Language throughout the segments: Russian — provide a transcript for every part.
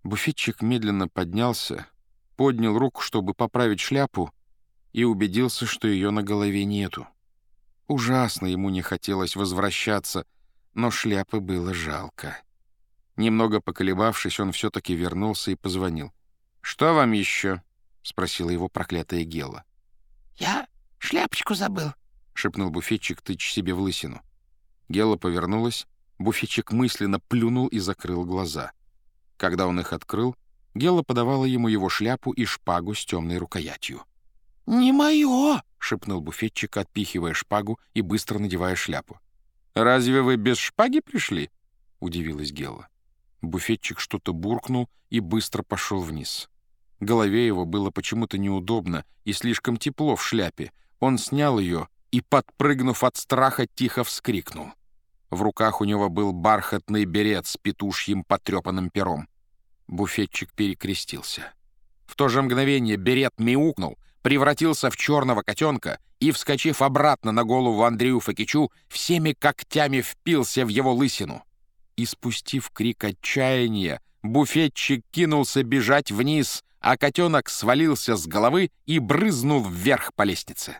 Буфетчик медленно поднялся, поднял руку, чтобы поправить шляпу, и убедился, что ее на голове нету. Ужасно ему не хотелось возвращаться, но шляпы было жалко. Немного поколебавшись, он все-таки вернулся и позвонил. «Что вам еще?» — спросила его проклятая Гела. «Я шляпочку забыл», — шепнул буфетчик, тыча себе в лысину. Гела повернулась, буфетчик мысленно плюнул и закрыл глаза. Когда он их открыл, Гела подавала ему его шляпу и шпагу с темной рукоятью. «Не мое!» — шепнул буфетчик, отпихивая шпагу и быстро надевая шляпу. «Разве вы без шпаги пришли?» — удивилась Гела. Буфетчик что-то буркнул и быстро пошел вниз. Голове его было почему-то неудобно и слишком тепло в шляпе. Он снял ее и, подпрыгнув от страха, тихо вскрикнул. В руках у него был бархатный берет с петушьим потрепанным пером. Буфетчик перекрестился. В то же мгновение берет мяукнул, превратился в черного котенка и, вскочив обратно на голову Андрею Фокичу, всеми когтями впился в его лысину. И, спустив крик отчаяния, буфетчик кинулся бежать вниз, а котенок свалился с головы и брызнул вверх по лестнице.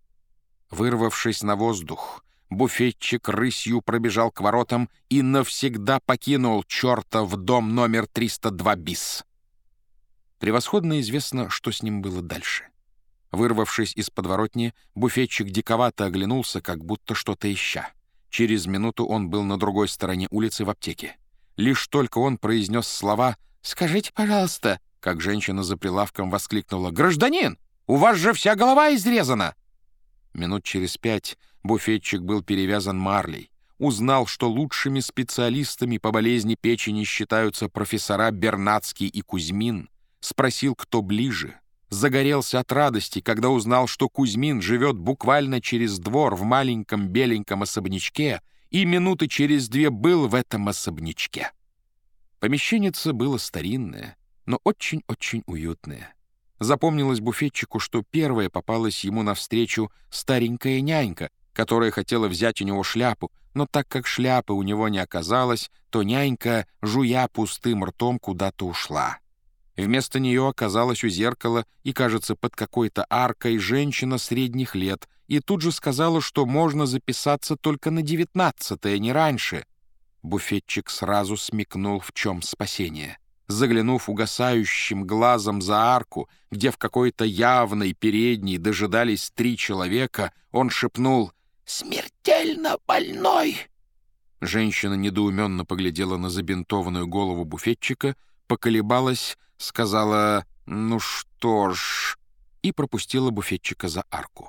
Вырвавшись на воздух, буфетчик рысью пробежал к воротам и навсегда покинул чертов дом номер 302 БИС. Превосходно известно, что с ним было дальше. Вырвавшись из подворотни, буфетчик диковато оглянулся, как будто что-то ища. Через минуту он был на другой стороне улицы в аптеке. Лишь только он произнес слова «Скажите, пожалуйста», как женщина за прилавком воскликнула «Гражданин, у вас же вся голова изрезана!» Минут через 5 буфетчик был перевязан марлей. Узнал, что лучшими специалистами по болезни печени считаются профессора Бернацкий и Кузьмин. Спросил, кто ближе. Загорелся от радости, когда узнал, что Кузьмин живет буквально через двор в маленьком беленьком особнячке, и минуты через 2 был в этом особнячке. Помещенница было старинное, но очень-очень уютное. Запомнилось буфетчику, что первая попалась ему навстречу старенькая нянька, которая хотела взять у него шляпу, но так как шляпы у него не оказалось, то нянька, жуя пустым ртом, куда-то ушла. Вместо нее оказалась у зеркала и, кажется, под какой-то аркой женщина средних лет, и тут же сказала, что можно записаться только на 19-е, не раньше. Буфетчик сразу смекнул, в чем спасение. Заглянув угасающим глазом за арку, где в какой-то явной передней дожидались 3 человека, он шепнул «Смертельно больной!». Женщина недоуменно поглядела на забинтованную голову буфетчика, поколебалась, сказала «Ну что ж», и пропустила буфетчика за арку.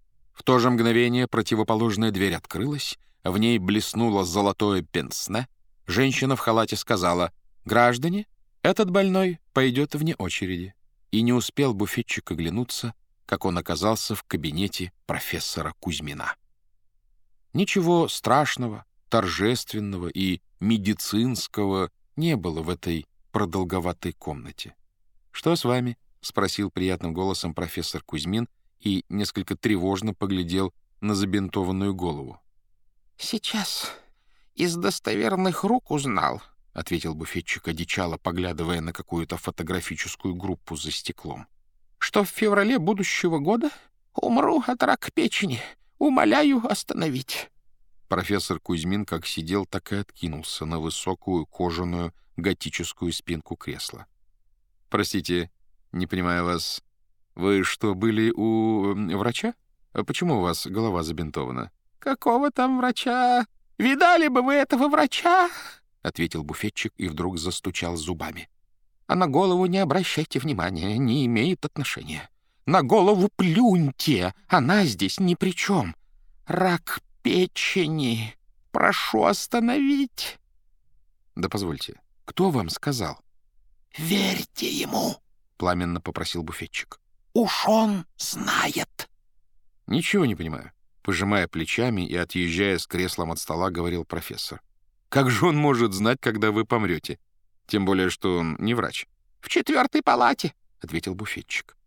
В то же мгновение противоположная дверь открылась, в ней блеснуло золотое пенсне. Женщина в халате сказала «Граждане, этот больной пойдет вне очереди». И не успел буфетчик оглянуться, как он оказался в кабинете профессора Кузьмина. Ничего страшного, торжественного и медицинского не было в этой продолговатой комнате. «Что с вами?» — спросил приятным голосом профессор Кузьмин и несколько тревожно поглядел на забинтованную голову. «Сейчас из достоверных рук узнал», — ответил буфетчик одичало, поглядывая на какую-то фотографическую группу за стеклом, «что в феврале будущего года умру от рака печени. Умоляю остановить». Профессор Кузьмин как сидел, так и откинулся на высокую кожаную готическую спинку кресла. «Простите, не понимаю вас. Вы что, были у врача? Почему у вас голова забинтована?» «Какого там врача? Видали бы вы этого врача?» — ответил буфетчик и вдруг застучал зубами. «А на голову не обращайте внимания, не имеет отношения. На голову плюньте, она здесь ни при чем. Рак печени. Прошу остановить». «Да позвольте, кто вам сказал?» «Верьте ему», — пламенно попросил буфетчик. «Уж он знает». «Ничего не понимаю», — пожимая плечами и отъезжая с креслом от стола, говорил профессор. «Как же он может знать, когда вы помрете? Тем более, что он не врач». «В 4-й палате», — ответил буфетчик.